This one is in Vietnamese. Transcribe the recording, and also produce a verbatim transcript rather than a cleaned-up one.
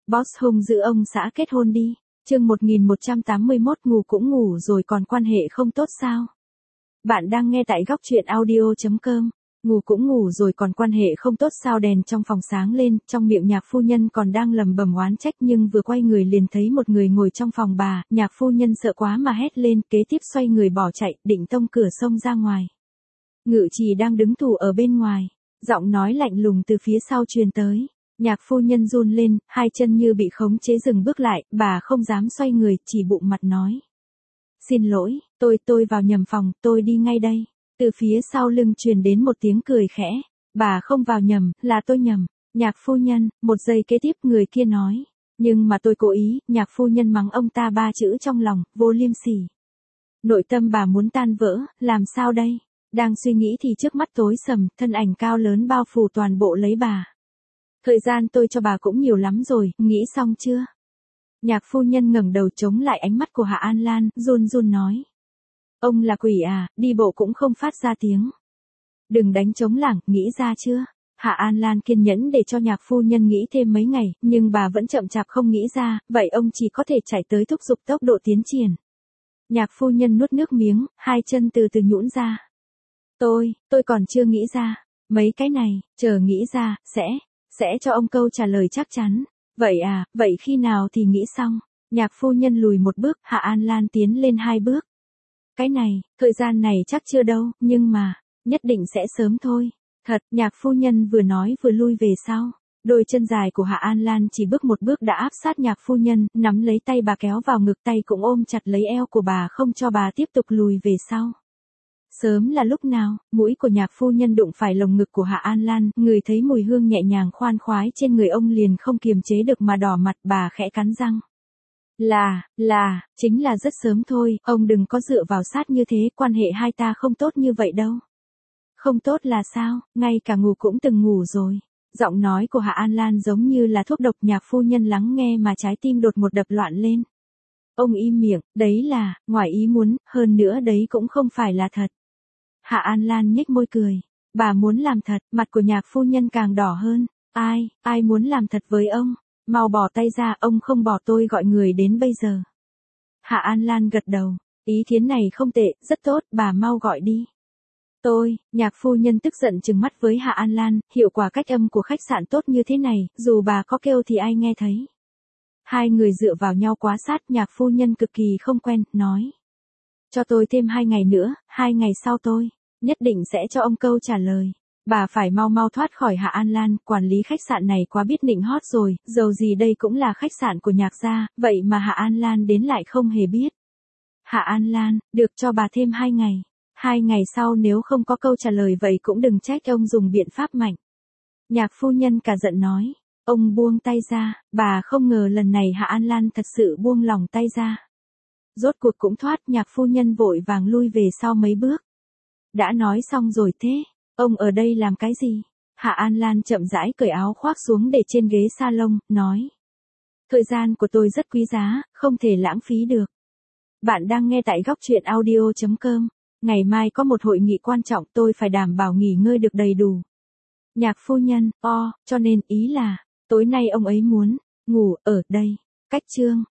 Boss hung giữ ông xã kết hôn đi. Chương một nghìn một trăm tám mươi mốt ngủ cũng ngủ rồi còn quan hệ không tốt sao? Bạn đang nghe tại góc truyện audio chấm com. Ngủ cũng ngủ rồi còn quan hệ không tốt sao? Đèn trong phòng sáng lên, trong miệng nhạc phu nhân còn đang lầm bầm oán trách nhưng vừa quay người liền thấy một người ngồi trong phòng bà, nhạc phu nhân sợ quá mà hét lên, kế tiếp xoay người bỏ chạy, định tông cửa xông ra ngoài. Ngự trì đang đứng thủ ở bên ngoài, giọng nói lạnh lùng từ phía sau truyền tới. Nhạc phu nhân run lên, hai chân như bị khống chế dừng bước lại, bà không dám xoay người, chỉ bụng mặt nói. Xin lỗi, tôi, tôi vào nhầm phòng, tôi đi ngay đây. Từ phía sau lưng truyền đến một tiếng cười khẽ. Bà không vào nhầm, là tôi nhầm. Nhạc phu nhân, một giây kế tiếp người kia nói. Nhưng mà tôi cố ý, nhạc phu nhân mắng ông ta ba chữ trong lòng, vô liêm sỉ. Nội tâm bà muốn tan vỡ, làm sao đây? Đang suy nghĩ thì trước mắt tối sầm, thân ảnh cao lớn bao phủ toàn bộ lấy bà. Thời gian tôi cho bà cũng nhiều lắm rồi, nghĩ xong chưa? Nhạc phu nhân ngẩng đầu chống lại ánh mắt của Hạ An Lan, run run nói. Ông là quỷ à, đi bộ cũng không phát ra tiếng. Đừng đánh trống lảng, nghĩ ra chưa? Hạ An Lan kiên nhẫn để cho nhạc phu nhân nghĩ thêm mấy ngày, nhưng bà vẫn chậm chạp không nghĩ ra, vậy ông chỉ có thể chạy tới thúc giục tốc độ tiến triển. Nhạc phu nhân nuốt nước miếng, hai chân từ từ nhũn ra. Tôi, tôi còn chưa nghĩ ra. Mấy cái này, chờ nghĩ ra, sẽ, sẽ cho ông câu trả lời chắc chắn. Vậy à, vậy khi nào thì nghĩ xong? Nhạc phu nhân lùi một bước, Hạ An Lan tiến lên hai bước. Cái này, thời gian này chắc chưa đâu, nhưng mà, nhất định sẽ sớm thôi. Thật, nhạc phu nhân vừa nói vừa lui về sau. Đôi chân dài của Hạ An Lan chỉ bước một bước đã áp sát nhạc phu nhân, nắm lấy tay bà kéo vào ngực, tay cũng ôm chặt lấy eo của bà không cho bà tiếp tục lùi về sau. Sớm là lúc nào, mũi của nhạc phu nhân đụng phải lồng ngực của Hạ An Lan, người thấy mùi hương nhẹ nhàng khoan khoái trên người ông liền không kiềm chế được mà đỏ mặt, bà khẽ cắn răng. Là, là, chính là rất sớm thôi, ông đừng có dựa vào sát như thế, quan hệ hai ta không tốt như vậy đâu. Không tốt là sao, ngay cả ngủ cũng từng ngủ rồi. Giọng nói của Hạ An Lan giống như là thuốc độc, nhạc phu nhân lắng nghe mà trái tim đột một đập loạn lên. Ông im miệng, đấy là, ngoài ý muốn, hơn nữa đấy cũng không phải là thật. Hạ An Lan nhếch môi cười. Bà muốn làm thật, mặt của nhạc phu nhân càng đỏ hơn. Ai, ai muốn làm thật với ông? Mau bỏ tay ra, ông không bỏ tôi gọi người đến bây giờ. Hạ An Lan gật đầu. Ý kiến này không tệ, rất tốt, bà mau gọi đi. Tôi, nhạc phu nhân tức giận trừng mắt với Hạ An Lan, hiệu quả cách âm của khách sạn tốt như thế này, dù bà có kêu thì ai nghe thấy. Hai người dựa vào nhau quá sát, nhạc phu nhân cực kỳ không quen, nói. Cho tôi thêm hai ngày nữa, hai ngày sau tôi, nhất định sẽ cho ông câu trả lời. Bà phải mau mau thoát khỏi Hạ An Lan, quản lý khách sạn này quá biết nịnh hót rồi, dầu gì đây cũng là khách sạn của nhạc gia, vậy mà Hạ An Lan đến lại không hề biết. Hạ An Lan, được cho bà thêm hai ngày. Hai ngày sau nếu không có câu trả lời vậy cũng đừng trách ông dùng biện pháp mạnh. Nhạc phu nhân cả giận nói. Ông buông tay ra, bà không ngờ lần này Hạ An Lan thật sự buông lòng tay ra. Rốt cuộc cũng thoát, nhạc phu nhân vội vàng lui về sau mấy bước. Đã nói xong rồi thế, ông ở đây làm cái gì? Hạ An Lan chậm rãi cởi áo khoác xuống để trên ghế salon, nói. Thời gian của tôi rất quý giá, không thể lãng phí được. Bạn đang nghe tại góc truyện audio chấm com. Ngày mai có một hội nghị quan trọng, tôi phải đảm bảo nghỉ ngơi được đầy đủ. Nhạc phu nhân, o, cho nên ý là, tối nay ông ấy muốn, ngủ, ở đây. Cách chương.